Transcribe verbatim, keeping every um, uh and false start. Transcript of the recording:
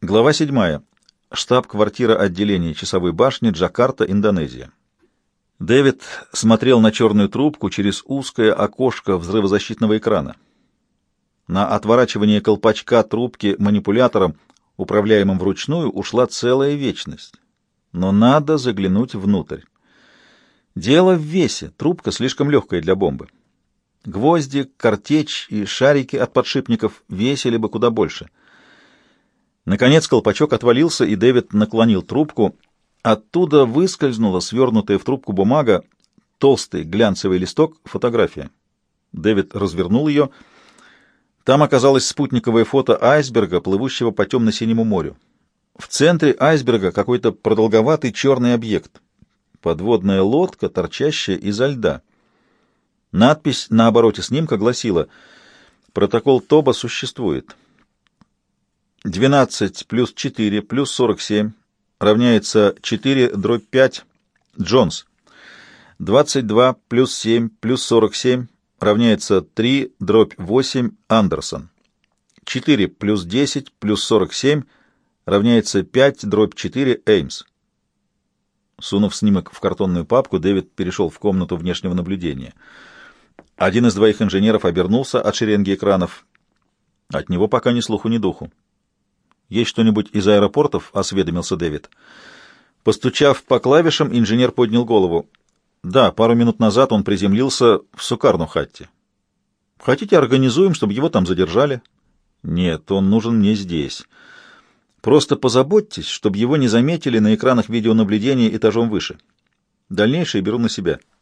Глава седьмая. Штаб-квартира отделения часовой башни, Джакарта, Индонезия. Дэвид смотрел на черную трубку через узкое окошко взрывозащитного экрана. На отворачивание колпачка трубки манипулятором, управляемым вручную, ушла целая вечность. Но надо заглянуть внутрь. Дело в весе. Трубка слишком легкая для бомбы. Гвозди, картечь и шарики от подшипников весили бы куда больше. Наконец колпачок отвалился, и Дэвид наклонил трубку. Оттуда выскользнула свернутая в трубку бумага, толстый глянцевый листок, фотография. Дэвид развернул ее. Там оказалось спутниковое фото айсберга, плывущего по темно-синему морю. В центре айсберга какой-то продолговатый черный объект. Подводная лодка, торчащая изо льда. Надпись на обороте снимка гласила: «Протокол Тоба существует. двенадцать плюс четыре плюс сорок семь равняется четыре дробь пять Джонс. двадцать два плюс семь плюс сорок семь равняется три дробь восемь Андерсон. четыре плюс десять плюс сорок семь равняется пять дробь четыре Эймс». Сунув снимок в картонную папку, Дэвид перешел в комнату внешнего наблюдения. Один из двоих инженеров обернулся от шеренги экранов. От него пока ни слуху, ни духу. «Есть что-нибудь из аэропортов?» — осведомился Дэвид. Постучав по клавишам, инженер поднял голову. «Да, пару минут назад он приземлился в Сукарну-Хатте. Хотите, организуем, чтобы его там задержали?» «Нет, он нужен мне здесь. Просто позаботьтесь, чтобы его не заметили на экранах видеонаблюдения этажом выше. Дальнейшее беру на себя».